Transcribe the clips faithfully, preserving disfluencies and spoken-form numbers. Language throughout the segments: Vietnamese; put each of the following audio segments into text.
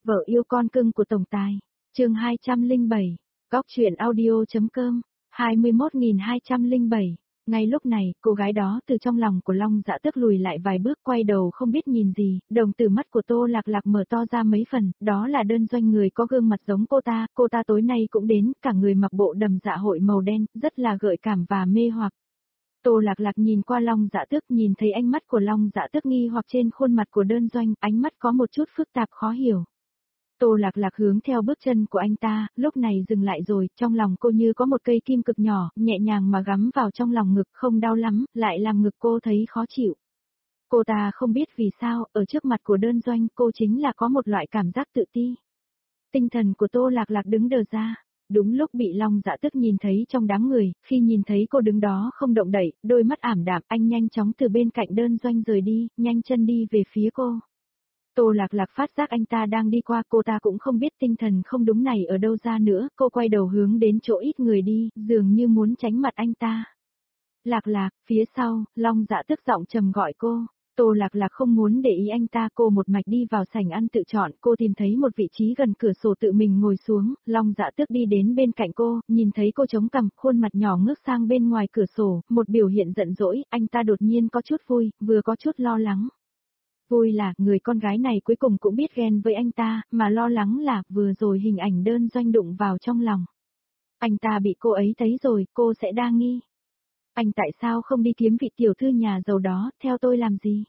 Vợ yêu con cưng của tổng tài. Chương hai trăm lẻ bảy. Góc truyện audio.com. hai mươi mốt nghìn hai trăm lẻ bảy. Ngay lúc này, cô gái đó từ trong lòng của Long Dạ Tước lùi lại vài bước, quay đầu không biết nhìn gì, đồng tử mắt của Tô Lạc Lạc mở to ra mấy phần, đó là Đơn Doanh, người có gương mặt giống cô ta, cô ta tối nay cũng đến, cả người mặc bộ đầm dạ hội màu đen, rất là gợi cảm và mê hoặc. Tô Lạc Lạc nhìn qua Long Dạ Tước, nhìn thấy ánh mắt của Long Dạ Tước nghi hoặc trên khuôn mặt của Đơn Doanh, ánh mắt có một chút phức tạp khó hiểu. Tô Lạc Lạc hướng theo bước chân của anh ta, lúc này dừng lại rồi, trong lòng cô như có một cây kim cực nhỏ, nhẹ nhàng mà gắm vào trong lòng ngực, không đau lắm, lại làm ngực cô thấy khó chịu. Cô ta không biết vì sao, ở trước mặt của Đơn Doanh, cô chính là có một loại cảm giác tự ti. Tinh thần của Tô Lạc Lạc đứng đờ ra. Đúng lúc bị Long Dạ Tước nhìn thấy trong đám người, khi nhìn thấy cô đứng đó không động đậy, đôi mắt ảm đạm, anh nhanh chóng từ bên cạnh Đơn Doanh rời đi, nhanh chân đi về phía cô. Tô Lạc Lạc phát giác anh ta đang đi qua, cô ta cũng không biết tinh thần không đúng này ở đâu ra nữa, cô quay đầu hướng đến chỗ ít người đi, dường như muốn tránh mặt anh ta. Lạc Lạc, phía sau, Long Dạ Tước giọng trầm gọi cô. Tô Lạc Lạc không muốn để ý anh ta, cô một mạch đi vào sảnh ăn tự chọn, cô tìm thấy một vị trí gần cửa sổ tự mình ngồi xuống, Long Dạ Tước đi đến bên cạnh cô, nhìn thấy cô chống cằm, khuôn mặt nhỏ ngước sang bên ngoài cửa sổ, một biểu hiện giận dỗi, anh ta đột nhiên có chút vui, vừa có chút lo lắng. Vui là, người con gái này cuối cùng cũng biết ghen với anh ta, mà lo lắng là, vừa rồi hình ảnh Đơn Doanh đụng vào trong lòng. Anh ta bị cô ấy thấy rồi, cô sẽ đa nghi. Anh tại sao không đi kiếm vị tiểu thư nhà giàu đó, theo tôi làm gì?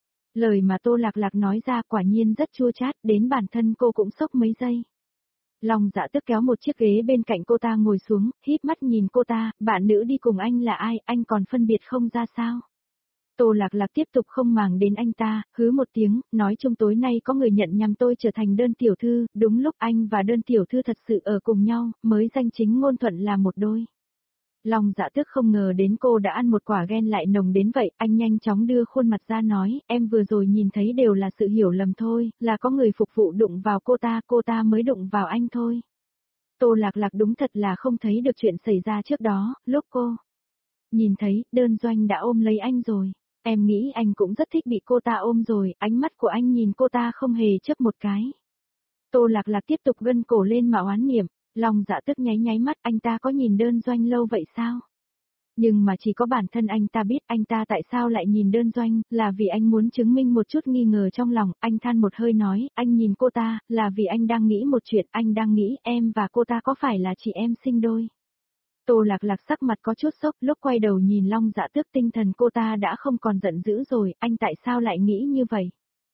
Lời mà Tô Lạc Lạc nói ra quả nhiên rất chua chát, đến bản thân cô cũng sốc mấy giây. Long Dạ Tước kéo một chiếc ghế bên cạnh cô ta ngồi xuống, híp mắt nhìn cô ta, bạn nữ đi cùng anh là ai, anh còn phân biệt không ra sao? Tô Lạc Lạc tiếp tục không màng đến anh ta, hứ một tiếng, nói chung tối nay có người nhận nhầm tôi trở thành Đơn tiểu thư, đúng lúc anh và Đơn tiểu thư thật sự ở cùng nhau, mới danh chính ngôn thuận là một đôi. Long Dạ Tước không ngờ đến cô đã ăn một quả ghen lại nồng đến vậy, anh nhanh chóng đưa khuôn mặt ra nói, em vừa rồi nhìn thấy đều là sự hiểu lầm thôi, là có người phục vụ đụng vào cô ta, cô ta mới đụng vào anh thôi. Tô Lạc Lạc đúng thật là không thấy được chuyện xảy ra trước đó, lúc cô nhìn thấy, Đơn Doanh đã ôm lấy anh rồi. Em nghĩ anh cũng rất thích bị cô ta ôm rồi, ánh mắt của anh nhìn cô ta không hề chớp một cái. Tô Lạc Lạc tiếp tục gân cổ lên mà oán niệm, Long Dạ Tước nháy nháy mắt, anh ta có nhìn Đơn Doanh lâu vậy sao? Nhưng mà chỉ có bản thân anh ta biết anh ta tại sao lại nhìn Đơn Doanh, là vì anh muốn chứng minh một chút nghi ngờ trong lòng, anh than một hơi nói, anh nhìn cô ta, là vì anh đang nghĩ một chuyện, anh đang nghĩ em và cô ta có phải là chị em sinh đôi. Tô Lạc Lạc sắc mặt có chút sốc, lúc quay đầu nhìn Long Dạ Tước tinh thần cô ta đã không còn giận dữ rồi, anh tại sao lại nghĩ như vậy?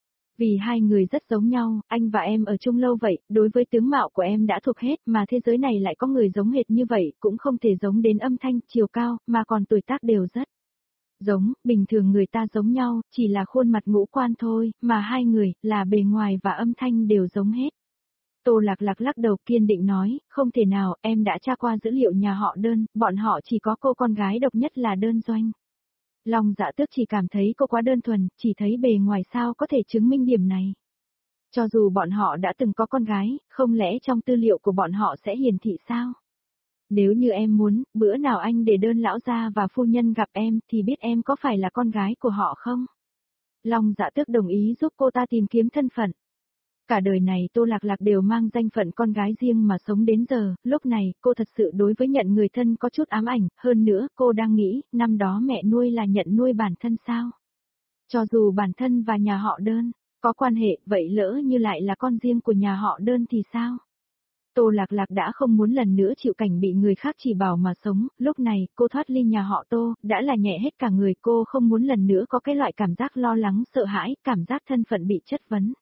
Vì hai người rất giống nhau, anh và em ở chung lâu vậy, đối với tướng mạo của em đã thuộc hết, mà thế giới này lại có người giống hệt như vậy, cũng không thể giống đến âm thanh, chiều cao, mà còn tuổi tác đều rất giống, bình thường người ta giống nhau, chỉ là khuôn mặt ngũ quan thôi, mà hai người, là bề ngoài và âm thanh đều giống hết. Tô Lạc Lạc lắc đầu kiên định nói, không thể nào, em đã tra qua dữ liệu nhà họ Đơn, bọn họ chỉ có cô con gái độc nhất là Đơn Doanh. Long Dạ Tước chỉ cảm thấy cô quá đơn thuần, chỉ thấy bề ngoài sao có thể chứng minh điểm này. Cho dù bọn họ đã từng có con gái, không lẽ trong tư liệu của bọn họ sẽ hiển thị sao? Nếu như em muốn, bữa nào anh để Đơn lão gia và phu nhân gặp em thì biết em có phải là con gái của họ không? Long Dạ Tước đồng ý giúp cô ta tìm kiếm thân phận. Cả đời này Tô Lạc Lạc đều mang danh phận con gái riêng mà sống đến giờ, lúc này cô thật sự đối với nhận người thân có chút ám ảnh, hơn nữa cô đang nghĩ, năm đó mẹ nuôi là nhận nuôi bản thân sao? Cho dù bản thân và nhà họ Đơn có quan hệ, vậy lỡ như lại là con riêng của nhà họ Đơn thì sao? Tô Lạc Lạc đã không muốn lần nữa chịu cảnh bị người khác chỉ bảo mà sống, lúc này cô thoát ly nhà họ Tô, đã là nhẹ hết cả người, cô không muốn lần nữa có cái loại cảm giác lo lắng sợ hãi, cảm giác thân phận bị chất vấn.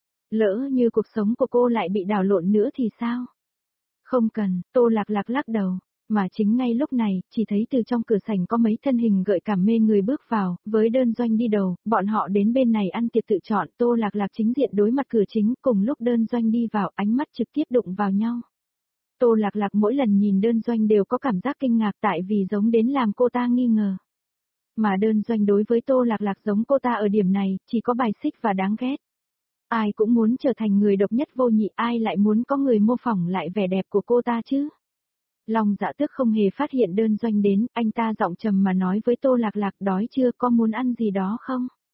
Lỡ như cuộc sống của cô lại bị đảo lộn nữa thì sao? Không cần, Tô Lạc Lạc lắc đầu, mà chính ngay lúc này, chỉ thấy từ trong cửa sảnh có mấy thân hình gợi cảm mê người bước vào, với Đơn Doanh đi đầu, bọn họ đến bên này ăn tiệc tự chọn, Tô Lạc Lạc chính diện đối mặt cửa chính, cùng lúc Đơn Doanh đi vào, ánh mắt trực tiếp đụng vào nhau. Tô Lạc Lạc mỗi lần nhìn Đơn Doanh đều có cảm giác kinh ngạc tại vì giống đến làm cô ta nghi ngờ. Mà Đơn Doanh đối với Tô Lạc Lạc giống cô ta ở điểm này, chỉ có bài xích và đáng ghét. Ai cũng muốn trở thành người độc nhất vô nhị, ai lại muốn có người mô phỏng lại vẻ đẹp của cô ta chứ? Long Dạ Tước không hề phát hiện Đơn Doanh đến, anh ta giọng trầm mà nói với Tô Lạc Lạc, đói chưa, có muốn ăn gì đó không?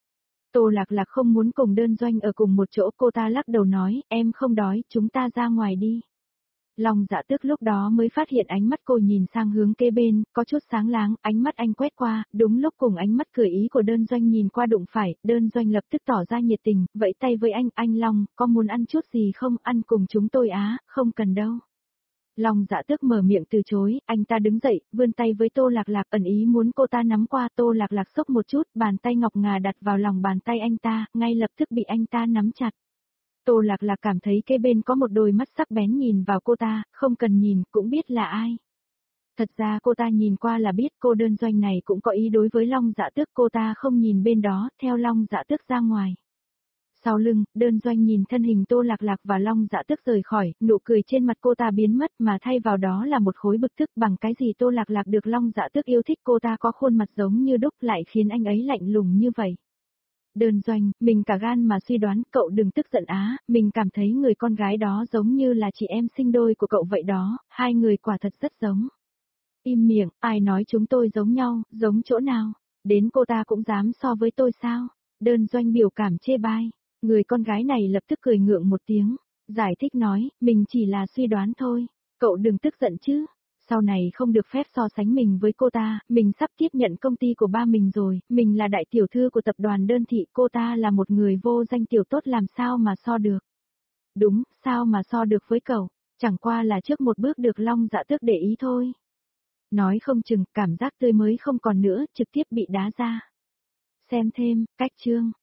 Tô Lạc Lạc không muốn cùng Đơn Doanh ở cùng một chỗ, cô ta lắc đầu nói, em không đói, chúng ta ra ngoài đi. Long Dạ Tước lúc đó mới phát hiện ánh mắt cô nhìn sang hướng kế bên, có chút sáng láng, ánh mắt anh quét qua, đúng lúc cùng ánh mắt cười ý của Đơn Doanh nhìn qua đụng phải, Đơn Doanh lập tức tỏ ra nhiệt tình, vẫy tay với anh, anh Long, có muốn ăn chút gì không, ăn cùng chúng tôi á, không cần đâu. Long Dạ Tước mở miệng từ chối, anh ta đứng dậy, vươn tay với Tô Lạc Lạc, ẩn ý muốn cô ta nắm qua. Tô Lạc Lạc sốc một chút, bàn tay ngọc ngà đặt vào lòng bàn tay anh ta, ngay lập tức bị anh ta nắm chặt. Tô Lạc Lạc cảm thấy kế bên có một đôi mắt sắc bén nhìn vào cô ta, không cần nhìn, cũng biết là ai. Thật ra cô ta nhìn qua là biết cô Đơn Doanh này cũng có ý đối với Long Dạ Tước, cô ta không nhìn bên đó, theo Long Dạ Tước ra ngoài. Sau lưng, Đơn Doanh nhìn thân hình Tô Lạc Lạc và Long Dạ Tước rời khỏi, nụ cười trên mặt cô ta biến mất mà thay vào đó là một khối bực tức, bằng cái gì Tô Lạc Lạc được Long Dạ Tước yêu thích, cô ta có khuôn mặt giống như đúc lại khiến anh ấy lạnh lùng như vậy. Đơn Doanh, mình cả gan mà suy đoán, cậu đừng tức giận á, mình cảm thấy người con gái đó giống như là chị em sinh đôi của cậu vậy đó, hai người quả thật rất giống. Im miệng, ai nói chúng tôi giống nhau, giống chỗ nào, đến cô ta cũng dám so với tôi sao? Đơn Doanh biểu cảm chê bai, người con gái này lập tức cười ngượng một tiếng, giải thích nói, mình chỉ là suy đoán thôi, cậu đừng tức giận chứ. Sau này không được phép so sánh mình với cô ta, mình sắp tiếp nhận công ty của ba mình rồi, mình là đại tiểu thư của tập đoàn Đơn Thị, cô ta là một người vô danh tiểu tốt, làm sao mà so được. Đúng, sao mà so được với cậu, chẳng qua là trước một bước được Long Dạ Tước để ý thôi. Nói không chừng, cảm giác tươi mới không còn nữa, trực tiếp bị đá ra. Xem thêm, cách chương.